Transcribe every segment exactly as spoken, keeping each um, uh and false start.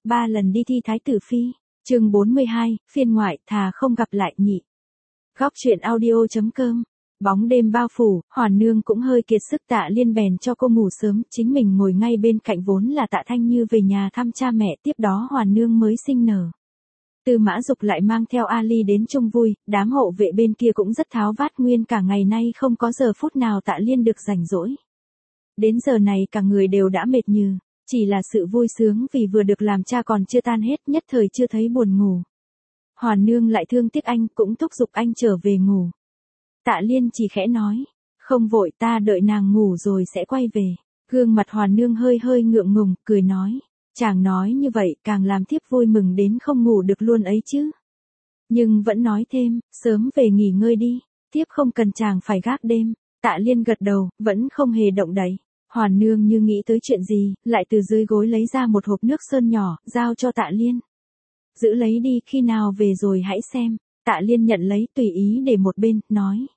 ba lần đi thi thái tử phi. Chương bốn mươi hai, phiên ngoại, thà không gặp lại nhị. Góc truyện audio chấm com. Bóng đêm bao phủ, Hoàn Nương cũng hơi kiệt sức, Tạ Liên bèn cho cô ngủ sớm, chính mình ngồi ngay bên cạnh, vốn là Tạ Thanh Như về nhà thăm cha mẹ, tiếp đó Hoàn Nương mới sinh nở. Tư Mã Dục lại mang theo Ali đến chung vui, đám hộ vệ bên kia cũng rất tháo vát, nguyên cả ngày nay không có giờ phút nào Tạ Liên được rảnh rỗi. Đến giờ này cả người đều đã mệt nhừ, chỉ là sự vui sướng vì vừa được làm cha còn chưa tan hết, nhất thời chưa thấy buồn ngủ. Hoàn Nương lại thương tiếc anh, cũng thúc giục anh trở về ngủ. Tạ Liên chỉ khẽ nói, không vội, ta đợi nàng ngủ rồi sẽ quay về. Gương mặt Hoàn Nương hơi hơi ngượng ngùng, cười nói, chàng nói như vậy càng làm thiếp vui mừng đến không ngủ được luôn ấy chứ. Nhưng vẫn nói thêm, sớm về nghỉ ngơi đi, thiếp không cần chàng phải gác đêm. Tạ Liên gật đầu, vẫn không hề động đậy. Hoàn Nương như nghĩ tới chuyện gì, lại từ dưới gối lấy ra một hộp nước sơn nhỏ, giao cho Tạ Liên. Giữ lấy đi, khi nào về rồi hãy xem. Tạ Liên nhận lấy, tùy ý để một bên, nói.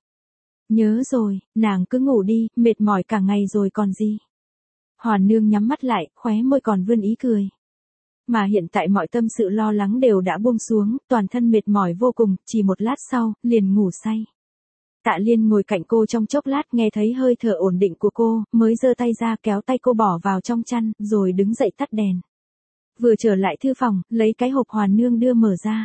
Nhớ rồi, nàng cứ ngủ đi, mệt mỏi cả ngày rồi còn gì. Hoàn Nương nhắm mắt lại, khóe môi còn vươn ý cười. Mà hiện tại mọi tâm sự lo lắng đều đã buông xuống, toàn thân mệt mỏi vô cùng, chỉ một lát sau, liền ngủ say. Tạ Liên ngồi cạnh cô trong chốc lát, nghe thấy hơi thở ổn định của cô, mới giơ tay ra kéo tay cô bỏ vào trong chăn, rồi đứng dậy tắt đèn. Vừa trở lại thư phòng, lấy cái hộp Hoàn Nương đưa mở ra.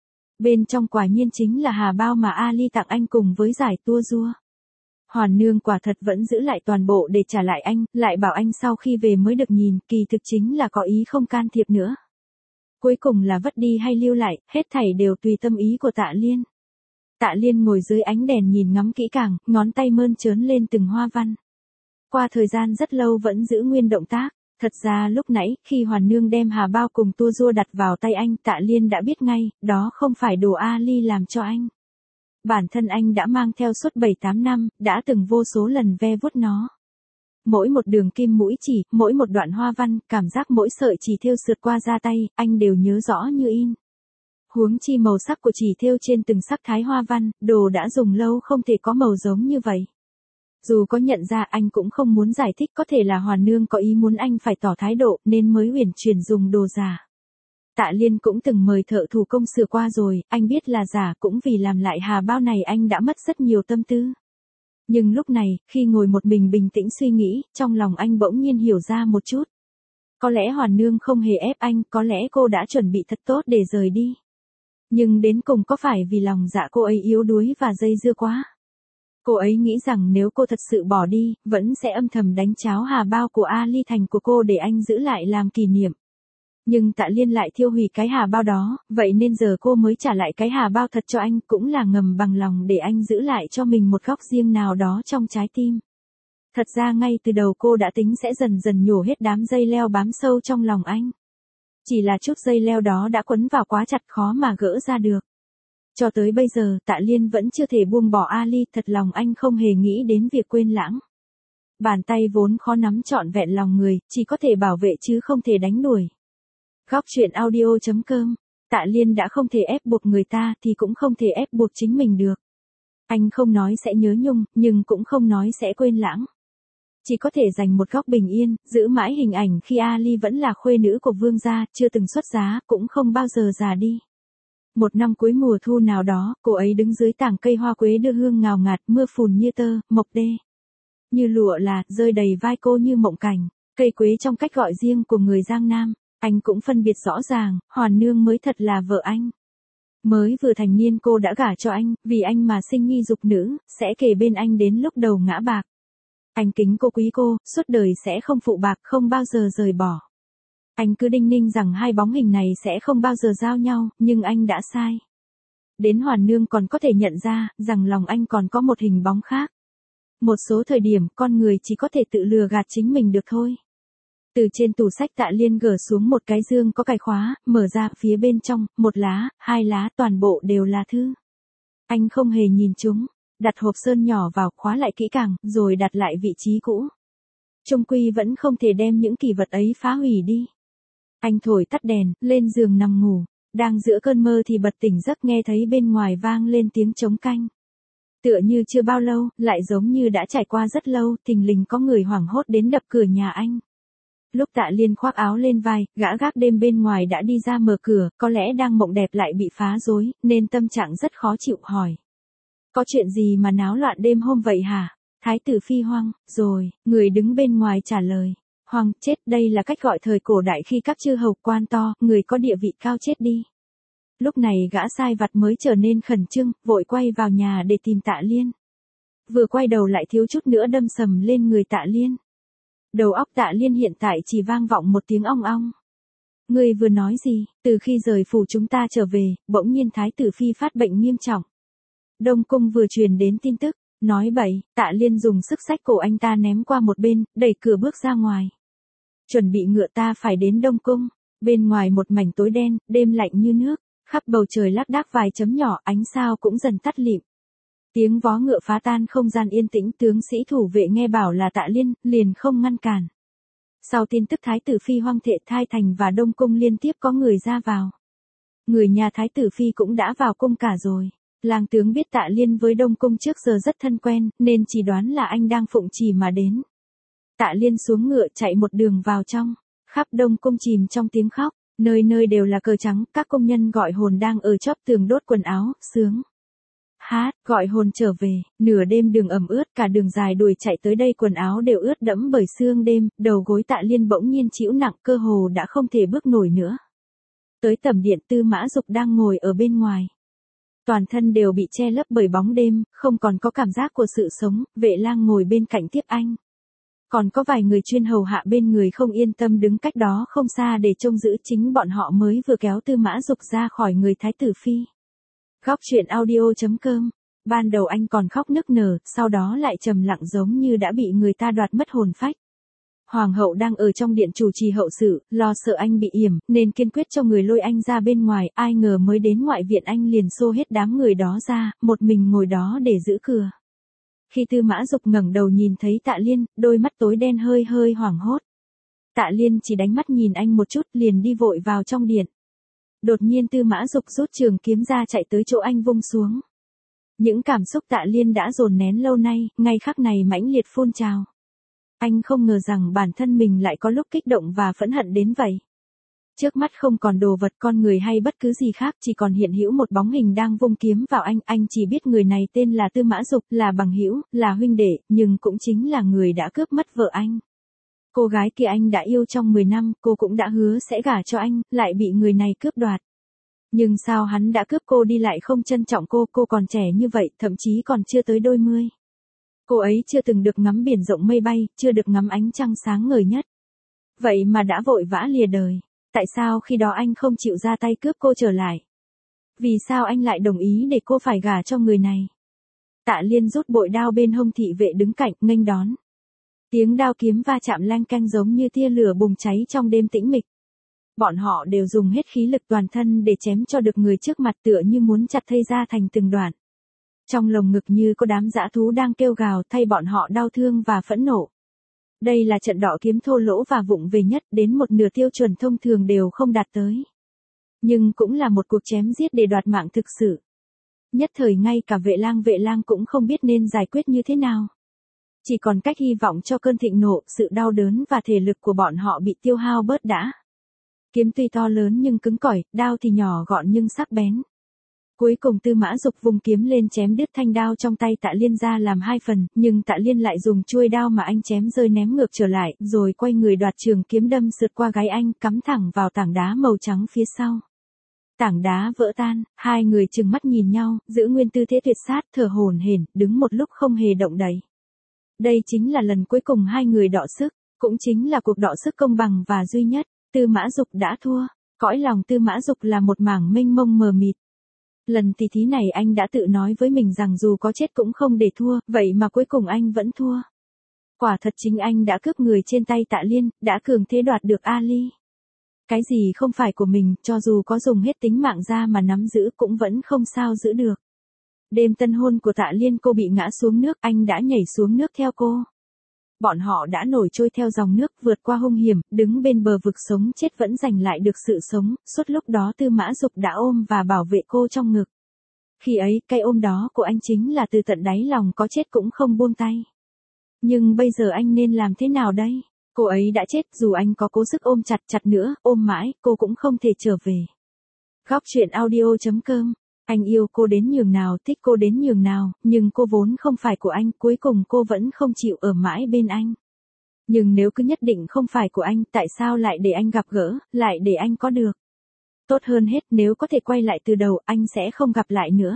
Bên trong quả nhiên chính là hà bao mà Ali tặng anh cùng với giải tua rua. Hoàn Nương quả thật vẫn giữ lại toàn bộ để trả lại anh, lại bảo anh sau khi về mới được nhìn, kỳ thực chính là có ý không can thiệp nữa. Cuối cùng là vất đi hay lưu lại, hết thảy đều tùy tâm ý của Tạ Liên. Tạ Liên ngồi dưới ánh đèn nhìn ngắm kỹ càng, ngón tay mơn trớn lên từng hoa văn. Qua thời gian rất lâu vẫn giữ nguyên động tác. Thật ra lúc nãy, khi Hoàn Nương đem hà bao cùng tua rua đặt vào tay anh, Tạ Liên đã biết ngay, đó không phải đồ Ali làm cho anh. Bản thân anh đã mang theo suốt bảy tám năm, đã từng vô số lần ve vuốt nó. Mỗi một đường kim mũi chỉ, mỗi một đoạn hoa văn, cảm giác mỗi sợi chỉ thêu sượt qua da tay, anh đều nhớ rõ như in. Huống chi màu sắc của chỉ thêu trên từng sắc thái hoa văn, đồ đã dùng lâu không thể có màu giống như vậy. Dù có nhận ra, anh cũng không muốn giải thích, có thể là Hoàn Nương có ý muốn anh phải tỏ thái độ nên mới uyển chuyển dùng đồ giả. Tạ Liên cũng từng mời thợ thủ công sửa qua rồi, anh biết là giả, cũng vì làm lại hà bao này anh đã mất rất nhiều tâm tư. Nhưng lúc này, khi ngồi một mình bình tĩnh suy nghĩ, trong lòng anh bỗng nhiên hiểu ra một chút. Có lẽ Hoàn Nương không hề ép anh, có lẽ cô đã chuẩn bị thật tốt để rời đi. Nhưng đến cùng có phải vì lòng dạ cô ấy yếu đuối và dây dưa quá? Cô ấy nghĩ rằng nếu cô thật sự bỏ đi, vẫn sẽ âm thầm đánh cháo hà bao của Ali thành của cô để anh giữ lại làm kỷ niệm. Nhưng Tạ Liên lại thiêu hủy cái hà bao đó, vậy nên giờ cô mới trả lại cái hà bao thật cho anh, cũng là ngầm bằng lòng để anh giữ lại cho mình một góc riêng nào đó trong trái tim. Thật ra ngay từ đầu cô đã tính sẽ dần dần nhổ hết đám dây leo bám sâu trong lòng anh. Chỉ là chút dây leo đó đã quấn vào quá chặt, khó mà gỡ ra được. Cho tới bây giờ, Tạ Liên vẫn chưa thể buông bỏ Ali, thật lòng anh không hề nghĩ đến việc quên lãng. Bàn tay vốn khó nắm trọn vẹn lòng người, chỉ có thể bảo vệ chứ không thể đánh đuổi. Góc truyện audio chấm com. Tạ Liên đã không thể ép buộc người ta thì cũng không thể ép buộc chính mình được. Anh không nói sẽ nhớ nhung, nhưng cũng không nói sẽ quên lãng. Chỉ có thể dành một góc bình yên, giữ mãi hình ảnh khi Ali vẫn là khuê nữ của vương gia, chưa từng xuất giá, cũng không bao giờ già đi. Một năm cuối mùa thu nào đó, cô ấy đứng dưới tảng cây hoa quế đưa hương ngào ngạt, mưa phùn như tơ, mộc đê. Như lụa là, rơi đầy vai cô như mộng cảnh, cây quế trong cách gọi riêng của người Giang Nam, anh cũng phân biệt rõ ràng, Hoàn Nương mới thật là vợ anh. Mới vừa thành niên cô đã gả cho anh, vì anh mà sinh nhi dục nữ, sẽ kề bên anh đến lúc đầu ngã bạc. Anh kính cô quý cô, suốt đời sẽ không phụ bạc, không bao giờ rời bỏ. Anh cứ đinh ninh rằng hai bóng hình này sẽ không bao giờ giao nhau, nhưng anh đã sai. Đến Hoàn Nương còn có thể nhận ra, rằng lòng anh còn có một hình bóng khác. Một số thời điểm, con người chỉ có thể tự lừa gạt chính mình được thôi. Từ trên tủ sách Tạ Liên gỡ xuống một cái dương có cài khóa, mở ra, phía bên trong, một lá, hai lá, toàn bộ đều là thư. Anh không hề nhìn chúng, đặt hộp sơn nhỏ vào, khóa lại kỹ càng, rồi đặt lại vị trí cũ. Chung quy vẫn không thể đem những kỷ vật ấy phá hủy đi. Anh thổi tắt đèn, lên giường nằm ngủ, đang giữa cơn mơ thì bật tỉnh giấc nghe thấy bên ngoài vang lên tiếng trống canh. Tựa như chưa bao lâu, lại giống như đã trải qua rất lâu, thình lình có người hoảng hốt đến đập cửa nhà anh. Lúc Tạ Liên khoác áo lên vai, gã gác đêm bên ngoài đã đi ra mở cửa, có lẽ đang mộng đẹp lại bị phá rối, nên tâm trạng rất khó chịu hỏi. Có chuyện gì mà náo loạn đêm hôm vậy hả? Thái tử Phi Hoang, rồi, người đứng bên ngoài trả lời. Hoang, chết, đây là cách gọi thời cổ đại khi các chư hầu quan to, người có địa vị cao chết đi. Lúc này gã sai vặt mới trở nên khẩn trương, vội quay vào nhà để tìm Tạ Liên. Vừa quay đầu lại thiếu chút nữa đâm sầm lên người Tạ Liên. Đầu óc Tạ Liên hiện tại chỉ vang vọng một tiếng ong ong. Người vừa nói gì? Từ khi rời phủ chúng ta trở về, bỗng nhiên Thái tử Phi phát bệnh nghiêm trọng. Đông cung vừa truyền đến tin tức, nói bậy. Tạ Liên dùng sức xách cổ anh ta ném qua một bên, đẩy cửa bước ra ngoài. Chuẩn bị ngựa ta phải đến Đông cung. Bên ngoài một mảnh tối đen, đêm lạnh như nước, khắp bầu trời lác đác vài chấm nhỏ, ánh sao cũng dần tắt lịm. Tiếng vó ngựa phá tan không gian yên tĩnh, tướng sĩ thủ vệ nghe bảo là Tạ Liên, liền không ngăn cản. Sau tin tức Thái tử Phi Hoang thệ thai thành và Đông cung liên tiếp có người ra vào. Người nhà Thái tử Phi cũng đã vào cung cả rồi. Lang tướng biết Tạ Liên với Đông cung trước giờ rất thân quen, nên chỉ đoán là anh đang phụng chỉ mà đến. Tạ Liên xuống ngựa chạy một đường vào trong, khắp Đông cung chìm trong tiếng khóc, nơi nơi đều là cờ trắng, các công nhân gọi hồn đang ở chóp tường đốt quần áo, sướng. Hát, gọi hồn trở về, nửa đêm đường ẩm ướt, cả đường dài đuổi chạy tới đây quần áo đều ướt đẫm bởi sương đêm, đầu gối Tạ Liên bỗng nhiên chịu nặng, cơ hồ đã không thể bước nổi nữa. Tới tẩm điện, Tư Mã Dục đang ngồi ở bên ngoài. Toàn thân đều bị che lấp bởi bóng đêm, không còn có cảm giác của sự sống, Vệ Lang ngồi bên cạnh tiếp anh. Còn có vài người chuyên hầu hạ bên người không yên tâm đứng cách đó không xa để trông giữ, chính bọn họ mới vừa kéo Tư Mã Dục ra khỏi người Thái tử Phi. Góc truyện audio chấm com. Ban đầu anh còn khóc nức nở, sau đó lại trầm lặng giống như đã bị người ta đoạt mất hồn phách. Hoàng hậu đang ở trong điện chủ trì hậu sự, lo sợ anh bị yểm, nên kiên quyết cho người lôi anh ra bên ngoài, ai ngờ mới đến ngoại viện anh liền xô hết đám người đó ra, một mình ngồi đó để giữ cửa. Khi Tư Mã Dục ngẩng đầu nhìn thấy Tạ Liên, đôi mắt tối đen hơi hơi hoảng hốt. Tạ Liên chỉ đánh mắt nhìn anh một chút liền đi vội vào trong điện. Đột nhiên Tư Mã Dục rút trường kiếm ra chạy tới chỗ anh vung xuống. Những cảm xúc Tạ Liên đã dồn nén lâu nay, ngay khắc này mãnh liệt phun trào. Anh không ngờ rằng bản thân mình lại có lúc kích động và phẫn hận đến vậy. Trước mắt không còn đồ vật, con người hay bất cứ gì khác, chỉ còn hiện hữu một bóng hình đang vung kiếm vào anh. Anh chỉ biết người này tên là Tư Mã Dục, là bằng hữu, là huynh đệ, nhưng cũng chính là người đã cướp mất vợ anh. Cô gái kia anh đã yêu trong mười năm, cô cũng đã hứa sẽ gả cho anh, lại bị người này cướp đoạt. Nhưng sao hắn đã cướp cô đi lại không trân trọng cô, cô còn trẻ như vậy, thậm chí còn chưa tới đôi mươi. Cô ấy chưa từng được ngắm biển rộng mây bay, chưa được ngắm ánh trăng sáng ngời nhất. Vậy mà đã vội vã lìa đời. Tại sao khi đó anh không chịu ra tay cướp cô trở lại? Vì sao anh lại đồng ý để cô phải gả cho người này? Tạ Liên rút bội đao bên hông, thị vệ đứng cạnh, nghênh đón. Tiếng đao kiếm va chạm leng keng giống như tia lửa bùng cháy trong đêm tĩnh mịch. Bọn họ đều dùng hết khí lực toàn thân để chém cho được người trước mặt, tựa như muốn chặt thây ra thành từng đoạn. Trong lồng ngực như có đám dã thú đang kêu gào, thay bọn họ đau thương và phẫn nộ. Đây là trận đọ kiếm thô lỗ và vụng về nhất, đến một nửa tiêu chuẩn thông thường đều không đạt tới. Nhưng cũng là một cuộc chém giết để đoạt mạng thực sự. Nhất thời ngay cả Vệ Lang Vệ Lang cũng không biết nên giải quyết như thế nào. Chỉ còn cách hy vọng cho cơn thịnh nộ, sự đau đớn và thể lực của bọn họ bị tiêu hao bớt đã. Kiếm tuy to lớn nhưng cứng cỏi, đao thì nhỏ gọn nhưng sắc bén. Cuối cùng Tư Mã Dục vùng kiếm lên chém đứt thanh đao trong tay Tạ Liên ra làm hai phần, nhưng Tạ Liên lại dùng chuôi đao mà anh chém rơi ném ngược trở lại, rồi quay người đoạt trường kiếm đâm sượt qua gáy anh, cắm thẳng vào tảng đá màu trắng phía sau. Tảng đá vỡ tan, hai người trừng mắt nhìn nhau, giữ nguyên tư thế tuyệt sát, thở hổn hển, đứng một lúc không hề động đậy. Đây chính là lần cuối cùng hai người đọ sức, cũng chính là cuộc đọ sức công bằng và duy nhất. Tư Mã Dục đã thua, cõi lòng Tư Mã Dục là một mảng mênh mông mờ mịt. Lần tỷ thí này anh đã tự nói với mình rằng dù có chết cũng không để thua, vậy mà cuối cùng anh vẫn thua. Quả thật chính anh đã cướp người trên tay Tạ Liên, đã cường thế đoạt được Ali. Cái gì không phải của mình, cho dù có dùng hết tính mạng ra mà nắm giữ cũng vẫn không sao giữ được. Đêm tân hôn của Tạ Liên, cô bị ngã xuống nước, anh đã nhảy xuống nước theo cô. Bọn họ đã nổi trôi theo dòng nước, vượt qua hung hiểm, đứng bên bờ vực sống chết vẫn giành lại được sự sống, suốt lúc đó Tư Mã Dục đã ôm và bảo vệ cô trong ngực. Khi ấy, cái ôm đó của anh chính là từ tận đáy lòng, có chết cũng không buông tay. Nhưng bây giờ anh nên làm thế nào đây? Cô ấy đã chết, dù anh có cố sức ôm chặt chặt nữa, ôm mãi, cô cũng không thể trở về. Góc truyện audio.com. Anh yêu cô đến nhường nào, thích cô đến nhường nào, nhưng cô vốn không phải của anh, cuối cùng cô vẫn không chịu ở mãi bên anh. Nhưng nếu cứ nhất định không phải của anh, tại sao lại để anh gặp gỡ, lại để anh có được? Tốt hơn hết nếu có thể quay lại từ đầu, anh sẽ không gặp lại nữa.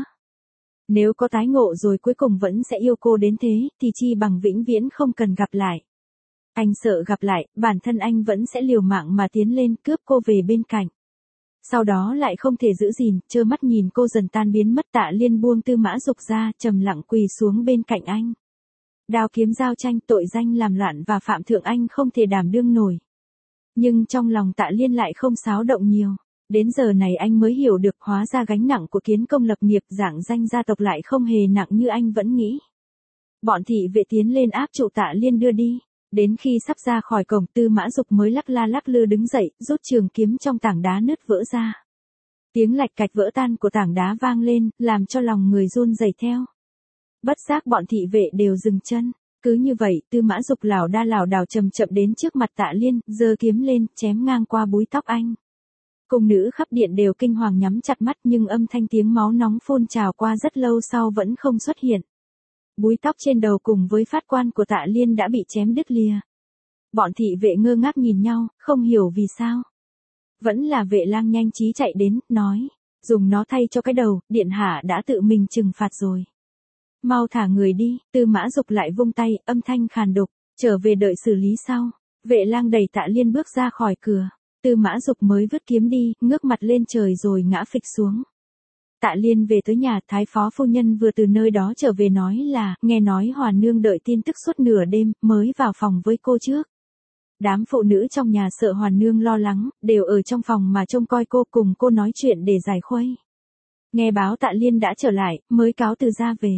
Nếu có tái ngộ rồi cuối cùng vẫn sẽ yêu cô đến thế, thì chi bằng vĩnh viễn không cần gặp lại. Anh sợ gặp lại, bản thân anh vẫn sẽ liều mạng mà tiến lên cướp cô về bên cạnh. Sau đó lại không thể giữ gìn, trơ mắt nhìn cô dần tan biến mất. Tạ Liên buông Tư Mã Dục ra, trầm lặng quỳ xuống bên cạnh anh. Đao kiếm giao tranh, tội danh làm loạn và phạm thượng anh không thể đảm đương nổi. Nhưng trong lòng Tạ Liên lại không xáo động nhiều. Đến giờ này anh mới hiểu được hóa ra gánh nặng của kiến công lập nghiệp dạng danh gia tộc lại không hề nặng như anh vẫn nghĩ. Bọn thị vệ tiến lên áp trụ Tạ Liên đưa đi. Đến khi sắp ra khỏi cổng, Tư Mã Dục mới lắc la lắc lư đứng dậy, rút trường kiếm trong tảng đá nứt vỡ ra. Tiếng lạch cạch vỡ tan của tảng đá vang lên, làm cho lòng người run rẩy theo. Bất giác bọn thị vệ đều dừng chân. Cứ như vậy, Tư Mã Dục lảo đa lảo đảo chậm chậm đến trước mặt Tạ Liên, giơ kiếm lên, chém ngang qua búi tóc anh. Cung nữ khắp điện đều kinh hoàng nhắm chặt mắt, nhưng âm thanh tiếng máu nóng phun trào qua rất lâu sau vẫn không xuất hiện. Búi tóc trên đầu cùng với phát quan của Tạ Liên đã bị chém đứt lìa. Bọn thị vệ ngơ ngác nhìn nhau, không hiểu vì sao. Vẫn là Vệ Lang nhanh trí chạy đến, nói, dùng nó thay cho cái đầu, điện hạ đã tự mình trừng phạt rồi. Mau thả người đi. Tư Mã Dục lại vung tay, âm thanh khàn đục, trở về đợi xử lý sau. Vệ Lang đẩy Tạ Liên bước ra khỏi cửa. Tư Mã Dục mới vứt kiếm đi, ngước mặt lên trời rồi ngã phịch xuống. Tạ Liên về tới nhà, thái phó phu nhân vừa từ nơi đó trở về nói là, nghe nói Hoàn nương đợi tin tức suốt nửa đêm, mới vào phòng với cô trước. Đám phụ nữ trong nhà sợ Hoàn nương lo lắng, đều ở trong phòng mà trông coi cô, cùng cô nói chuyện để giải khuây. Nghe báo Tạ Liên đã trở lại, mới cáo từ ra về.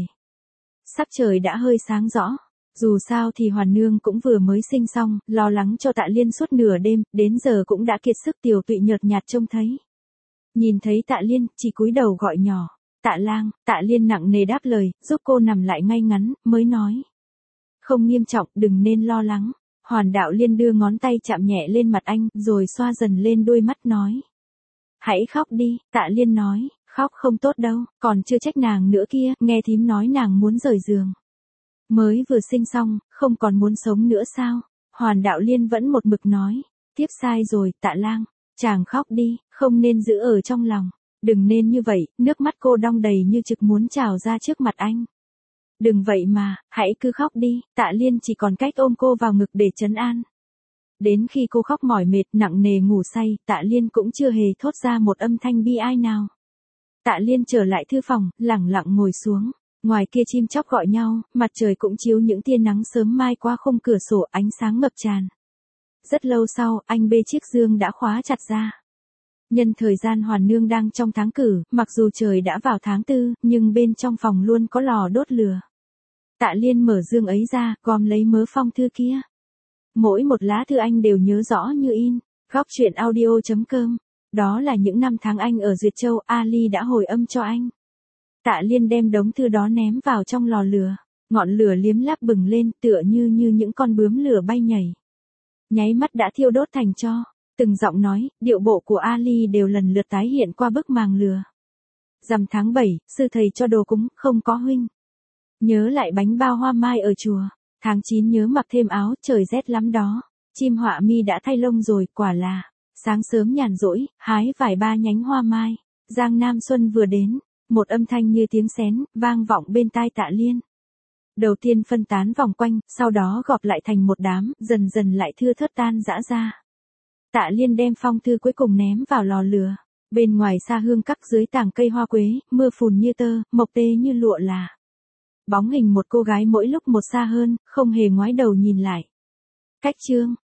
Sắc trời đã hơi sáng rõ. Dù sao thì Hoàn nương cũng vừa mới sinh xong, lo lắng cho Tạ Liên suốt nửa đêm, đến giờ cũng đã kiệt sức, tiểu tụy nhợt nhạt trông thấy. Nhìn thấy Tạ Liên, chỉ cúi đầu gọi nhỏ, Tạ Lang. Tạ Liên nặng nề đáp lời, giúp cô nằm lại ngay ngắn, mới nói. Không nghiêm trọng, đừng nên lo lắng. Hoàn Đạo Liên đưa ngón tay chạm nhẹ lên mặt anh, rồi xoa dần lên đôi mắt nói. Hãy khóc đi. Tạ Liên nói, khóc không tốt đâu, còn chưa trách nàng nữa kia, nghe thím nói nàng muốn rời giường. Mới vừa sinh xong, không còn muốn sống nữa sao? Hoàn Đạo Liên vẫn một mực nói, tiếp sai rồi, Tạ Lang. Chàng khóc đi, không nên giữ ở trong lòng. Đừng nên như vậy, nước mắt cô đong đầy như trực muốn trào ra trước mặt anh. Đừng vậy mà, hãy cứ khóc đi. Tạ Liên chỉ còn cách ôm cô vào ngực để trấn an. Đến khi cô khóc mỏi mệt, nặng nề ngủ say, Tạ Liên cũng chưa hề thốt ra một âm thanh bi ai nào. Tạ Liên trở lại thư phòng, lẳng lặng ngồi xuống. Ngoài kia chim chóc gọi nhau, mặt trời cũng chiếu những tia nắng sớm mai qua khung cửa sổ, ánh sáng ngập tràn. Rất lâu sau, anh bê chiếc dương đã khóa chặt ra. Nhân thời gian Hoàn nương đang trong tháng cử, mặc dù trời đã vào tháng tư, nhưng bên trong phòng luôn có lò đốt lửa. Tạ Liên mở dương ấy ra, gom lấy mớ phong thư kia. Mỗi một lá thư anh đều nhớ rõ như in. Góc truyện audio.com. Đó là những năm tháng anh ở Duyệt Châu, Ali đã hồi âm cho anh. Tạ Liên đem đống thư đó ném vào trong lò lửa. Ngọn lửa liếm láp bừng lên, tựa như như những con bướm lửa bay nhảy. Nháy mắt đã thiêu đốt thành tro. Từng giọng nói, điệu bộ của Ali đều lần lượt tái hiện qua bức màng lửa. Rằm tháng bảy, sư thầy cho đồ cúng, không có huynh. Nhớ lại bánh bao hoa mai ở chùa. Tháng chín nhớ mặc thêm áo, trời rét lắm đó. Chim họa mi đã thay lông rồi, quả là. Sáng sớm nhàn rỗi, hái vài ba nhánh hoa mai. Giang Nam Xuân vừa đến. Một âm thanh như tiếng xén, vang vọng bên tai Tạ Liên. Đầu tiên phân tán vòng quanh, sau đó gọp lại thành một đám, dần dần lại thưa thớt tan rã ra. Tạ Liên đem phong thư cuối cùng ném vào lò lửa. Bên ngoài xa hương các dưới tàng cây hoa quế, mưa phùn như tơ, mộc tê như lụa là. Bóng hình một cô gái mỗi lúc một xa hơn, không hề ngoái đầu nhìn lại. Cách chương.